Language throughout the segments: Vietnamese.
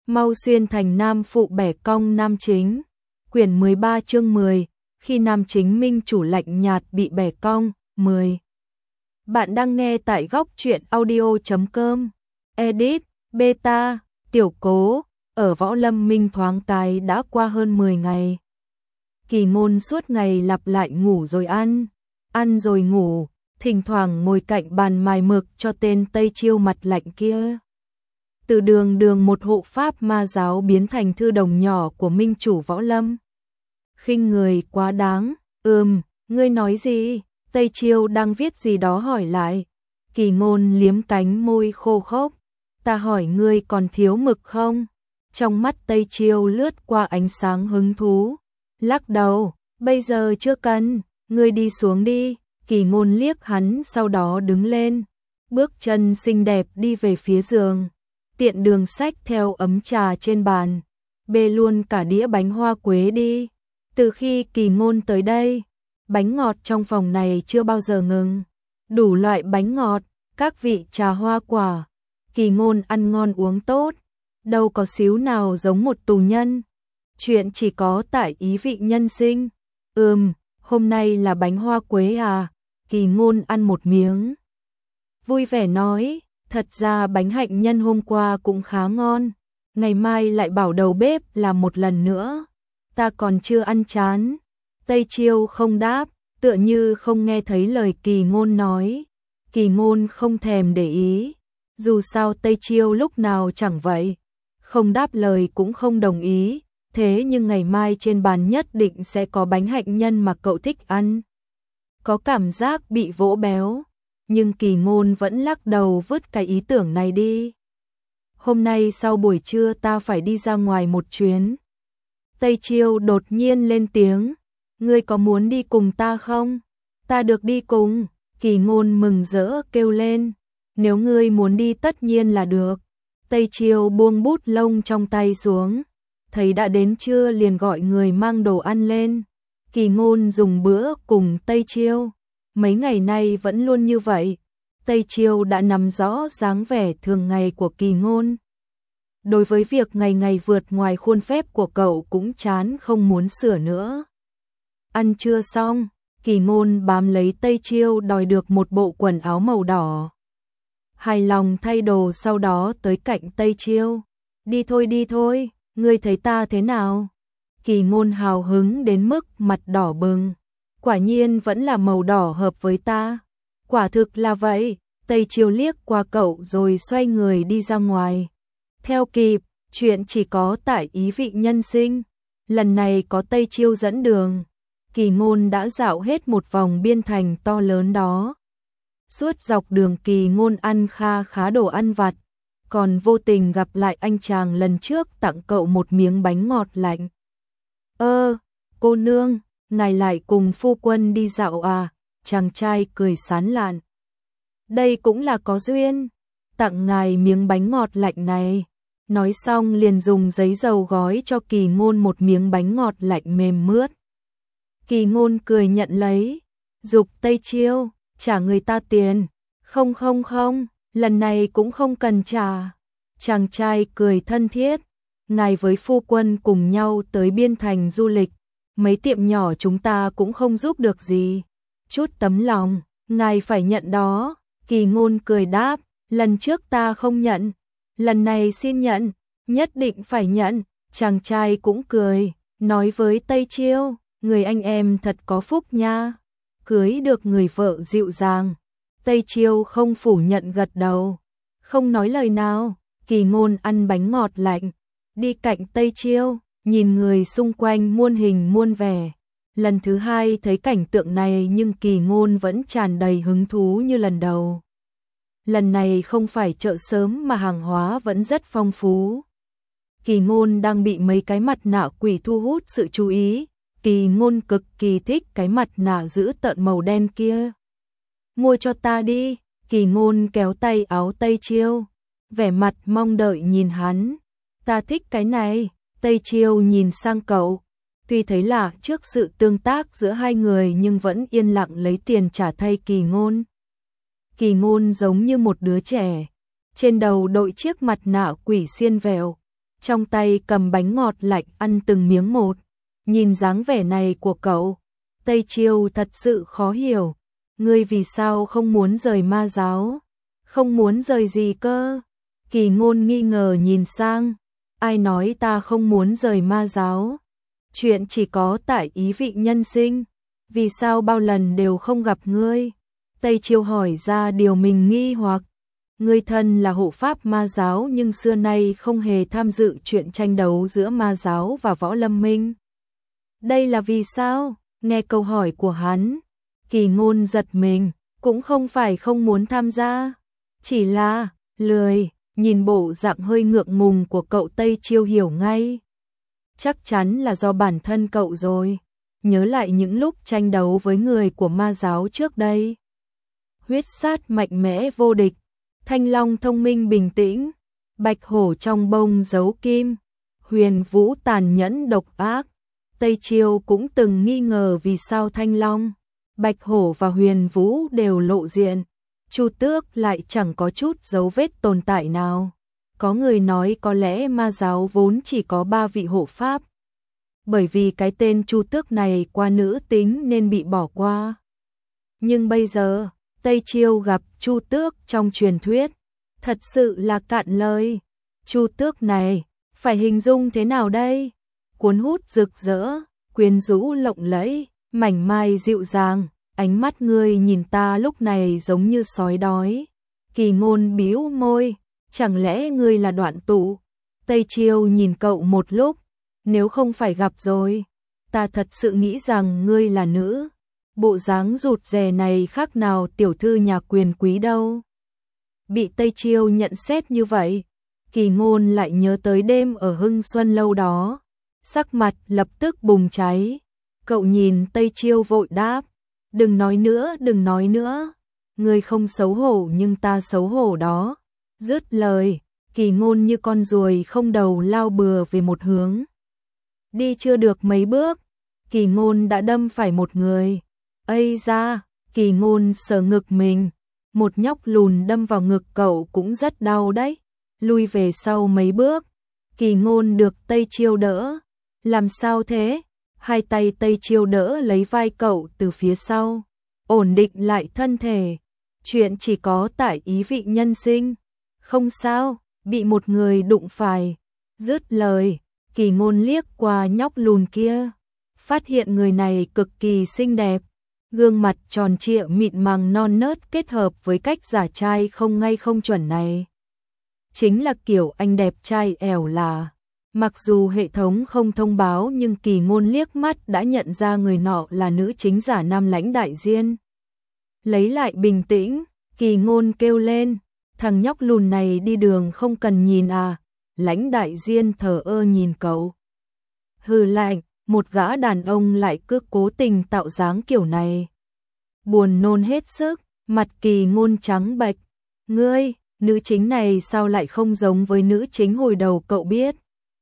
mau xuyên thành nam phụ bẻ cong nam chính. Quyển 13 chương 10, khi nam chính minh chủ lạnh nhạt bị bẻ cong, 10. Bạn đang nghe tại góc truyện audio.com. Edit, beta, tiểu cố, ở Võ Lâm Minh thoáng cái đã qua hơn 10 ngày. Kỳ Ngôn suốt ngày lặp lại ngủ rồi ăn rồi ngủ, thỉnh thoảng ngồi cạnh bàn mài mực cho tên Tây Chiêu mặt lạnh kia. Từ đường một hộ pháp ma giáo biến thành thư đồng nhỏ của minh chủ Võ Lâm. Khinh người quá đáng, ngươi nói gì? Tây Chiêu đang viết gì đó hỏi lại. Kỳ Ngôn liếm cánh môi khô khốc. Ta hỏi ngươi còn thiếu mực không? Trong mắt Tây Chiêu lướt qua ánh sáng hứng thú. Lắc đầu, bây giờ chưa cần, ngươi đi xuống đi. Kỳ Ngôn liếc hắn sau đó đứng lên. Bước chân xinh đẹp đi về phía giường. Tiện đường xách theo ấm trà trên bàn. Bê luôn cả đĩa bánh hoa quế đi. Từ khi Kỳ Ngôn tới đây, bánh ngọt trong phòng này chưa bao giờ ngừng. Đủ loại bánh ngọt, các vị trà hoa quả. Kỳ Ngôn ăn ngon uống tốt, đâu có xíu nào giống một tù nhân. Chuyện chỉ có tại ý vị nhân sinh. Hôm nay là bánh hoa quế à? Kỳ Ngôn ăn một miếng. Vui vẻ nói, thật ra bánh hạnh nhân hôm qua cũng khá ngon. Ngày mai lại bảo đầu bếp làm một lần nữa. Ta còn chưa ăn chán. Tây Chiêu không đáp, tựa như không nghe thấy lời Kỳ Ngôn nói. Kỳ Ngôn không thèm để ý. Dù sao Tây Chiêu lúc nào chẳng vậy. Không đáp lời cũng không đồng ý. Thế nhưng ngày mai trên bàn nhất định sẽ có bánh hạnh nhân mà cậu thích ăn. Có cảm giác bị vỗ béo. Nhưng Kỳ Ngôn vẫn lắc đầu vứt cái ý tưởng này đi. Hôm nay sau buổi trưa ta phải đi ra ngoài một chuyến. Tây Chiêu đột nhiên lên tiếng. Ngươi có muốn đi cùng ta không? Ta được đi cùng. Kỳ Ngôn mừng rỡ kêu lên. Nếu ngươi muốn đi tất nhiên là được. Tây Chiêu buông bút lông trong tay xuống. Thấy đã đến trưa liền gọi người mang đồ ăn lên. Kỳ Ngôn dùng bữa cùng Tây Chiêu. Mấy ngày nay vẫn luôn như vậy. Tây Chiêu đã nắm rõ dáng vẻ thường ngày của Kỳ Ngôn. Đối với việc ngày ngày vượt ngoài khuôn phép của cậu cũng chán không muốn sửa nữa. Ăn trưa xong, Kỳ Ngôn bám lấy Tây Chiêu đòi được một bộ quần áo màu đỏ. Hài lòng thay đồ sau đó tới cạnh Tây Chiêu. Đi thôi, ngươi thấy ta thế nào? Kỳ Ngôn hào hứng đến mức mặt đỏ bừng. Quả nhiên vẫn là màu đỏ hợp với ta. Quả thực là vậy. Tây Chiêu liếc qua cậu rồi xoay người đi ra ngoài. Theo kịp, chuyện chỉ có tại ý vị nhân sinh. Lần này có Tây Chiêu dẫn đường. Kỳ Ngôn đã dạo hết một vòng biên thành to lớn đó. Suốt dọc đường Kỳ Ngôn ăn khá đồ ăn vặt. Còn vô tình gặp lại anh chàng lần trước tặng cậu một miếng bánh ngọt lạnh. Cô nương, ngài lại cùng phu quân đi dạo à? Chàng trai cười sán lạn. Đây cũng là có duyên. Tặng ngài miếng bánh ngọt lạnh này. Nói xong liền dùng giấy dầu gói cho Kỳ Ngôn một miếng bánh ngọt lạnh mềm mướt. Kỳ Ngôn cười nhận lấy. Giục Tây Chiêu, trả người ta tiền. Không, lần này cũng không cần trả. Chàng trai cười thân thiết. Ngài với phu quân cùng nhau tới biên thành du lịch. Mấy tiệm nhỏ chúng ta cũng không giúp được gì. Chút tấm lòng, ngài phải nhận đó. Kỳ Ngôn cười đáp, lần trước ta không nhận. Lần này xin nhận, nhất định phải nhận. Chàng trai cũng cười, nói với Tây Chiêu, người anh em thật có phúc nha. Cưới được người vợ dịu dàng. Tây Chiêu không phủ nhận gật đầu. Không nói lời nào, Kỳ Ngôn ăn bánh ngọt lạnh. Đi cạnh Tây Chiêu, nhìn người xung quanh muôn hình muôn vẻ. Lần thứ hai thấy cảnh tượng này nhưng Kỳ Ngôn vẫn tràn đầy hứng thú như lần đầu. Lần này không phải chợ sớm mà hàng hóa vẫn rất phong phú. Kỳ Ngôn đang bị mấy cái mặt nạ quỷ thu hút sự chú ý. Kỳ Ngôn cực kỳ thích cái mặt nạ dữ tợn màu đen kia. Mua cho ta đi. Kỳ Ngôn kéo tay áo Tây Chiêu. Vẻ mặt mong đợi nhìn hắn. Ta thích cái này. Tây Chiêu nhìn sang cậu. Tuy thấy lạ trước sự tương tác giữa hai người nhưng vẫn yên lặng lấy tiền trả thay Kỳ Ngôn. Kỳ Ngôn giống như một đứa trẻ. Trên đầu đội chiếc mặt nạ quỷ xiên vẹo. trong tay cầm bánh ngọt lạnh ăn từng miếng một. Nhìn dáng vẻ này của cậu, Tây Chiêu thật sự khó hiểu. Ngươi vì sao không muốn rời ma giáo? Không muốn rời gì cơ? Kỳ Ngôn nghi ngờ nhìn sang. Ai nói ta không muốn rời ma giáo? Chuyện chỉ có tại ý vị nhân sinh. Vì sao bao lần đều không gặp ngươi? Tây Chiêu hỏi ra điều mình nghi hoặc. Ngươi thân là hộ pháp ma giáo nhưng xưa nay không hề tham dự chuyện tranh đấu giữa ma giáo và võ lâm minh. Đây là vì sao? Nghe câu hỏi của hắn, Kỳ Ngôn giật mình, cũng không phải không muốn tham gia, chỉ là lười. Nhìn bộ dạng hơi ngượng ngùng của cậu, Tây Chiêu hiểu ngay. Chắc chắn là do bản thân cậu rồi. Nhớ lại những lúc tranh đấu với người của ma giáo trước đây. Huyết sát mạnh mẽ vô địch, Thanh Long thông minh bình tĩnh, Bạch Hổ trong bông giấu kim, Huyền Vũ tàn nhẫn độc ác. Tây Chiêu cũng từng nghi ngờ vì sao Thanh Long, Bạch Hổ và Huyền Vũ đều lộ diện, Chu Tước lại chẳng có chút dấu vết tồn tại nào. Có người nói có lẽ ma giáo vốn chỉ có 3 vị hộ pháp. Bởi vì cái tên Chu Tước này qua nữ tính nên bị bỏ qua. Nhưng bây giờ, Tây Chiêu gặp Chu Tước trong truyền thuyết, thật sự là cạn lời. Chu Tước này, phải hình dung thế nào đây? Cuốn hút rực rỡ, quyến rũ lộng lẫy, mảnh mai dịu dàng, ánh mắt ngươi nhìn ta lúc này giống như sói đói. Kỳ Ngôn bĩu môi, chẳng lẽ ngươi là Đoạn Tụ? Tây Chiêu nhìn cậu một lúc, nếu không phải gặp rồi, ta thật sự nghĩ rằng ngươi là nữ. Bộ dáng rụt rè này khác nào tiểu thư nhà quyền quý đâu. Bị Tây Chiêu nhận xét như vậy, Kỳ Ngôn lại nhớ tới đêm ở Hưng Xuân lâu đó, sắc mặt lập tức bùng cháy. Cậu nhìn Tây Chiêu vội đáp, đừng nói nữa, đừng nói nữa. Ngươi không xấu hổ nhưng ta xấu hổ đó. Dứt lời, Kỳ Ngôn như con ruồi không đầu lao bừa về một hướng. Đi chưa được mấy bước, Kỳ Ngôn đã đâm phải một người. Ây da, Kỳ Ngôn sờ ngực mình, một nhóc lùn đâm vào ngực cậu cũng rất đau đấy. Lui về sau mấy bước, Kỳ Ngôn được Tây Chiêu đỡ. Làm sao thế? Hai tay Tây Chiêu đỡ lấy vai cậu từ phía sau, ổn định lại thân thể. Chuyện chỉ có tại ý vị nhân sinh. Không sao, bị một người đụng phải. Dứt lời, Kỳ Ngôn liếc qua nhóc lùn kia, phát hiện người này cực kỳ xinh đẹp. Gương mặt tròn trịa mịn màng non nớt kết hợp với cách giả trai không ngay không chuẩn này. Chính là kiểu anh đẹp trai ẻo là. Mặc dù hệ thống không thông báo nhưng Kỳ Ngôn liếc mắt đã nhận ra người nọ là nữ chính giả Nam Lãnh Đại Diên. Lấy lại bình tĩnh, Kỳ Ngôn kêu lên, thằng nhóc lùn này đi đường không cần nhìn à? Lãnh Đại Diên thờ ơ nhìn cậu. Hừ lạnh, một gã đàn ông lại cứ cố tình tạo dáng kiểu này. Buồn nôn hết sức, mặt Kỳ Ngôn trắng bệch. Ngươi, nữ chính này sao lại không giống với nữ chính hồi đầu cậu biết?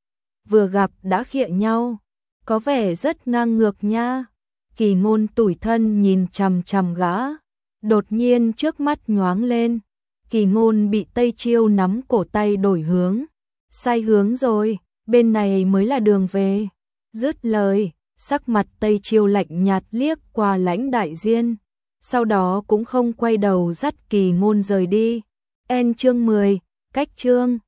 Vừa gặp đã khịa nhau, có vẻ rất ngang ngược nha. Kỳ Ngôn tủi thân nhìn chằm chằm gã, đột nhiên trước mắt nhoáng lên. Kỳ Ngôn bị Tây Chiêu nắm cổ tay đổi hướng. Sai hướng rồi, bên này mới là đường về. Dứt lời, sắc mặt Tây Chiêu lạnh nhạt liếc qua Lãnh Đại Diên, sau đó cũng không quay đầu dắt Kỳ Ngôn rời đi. Chương 10, cách chương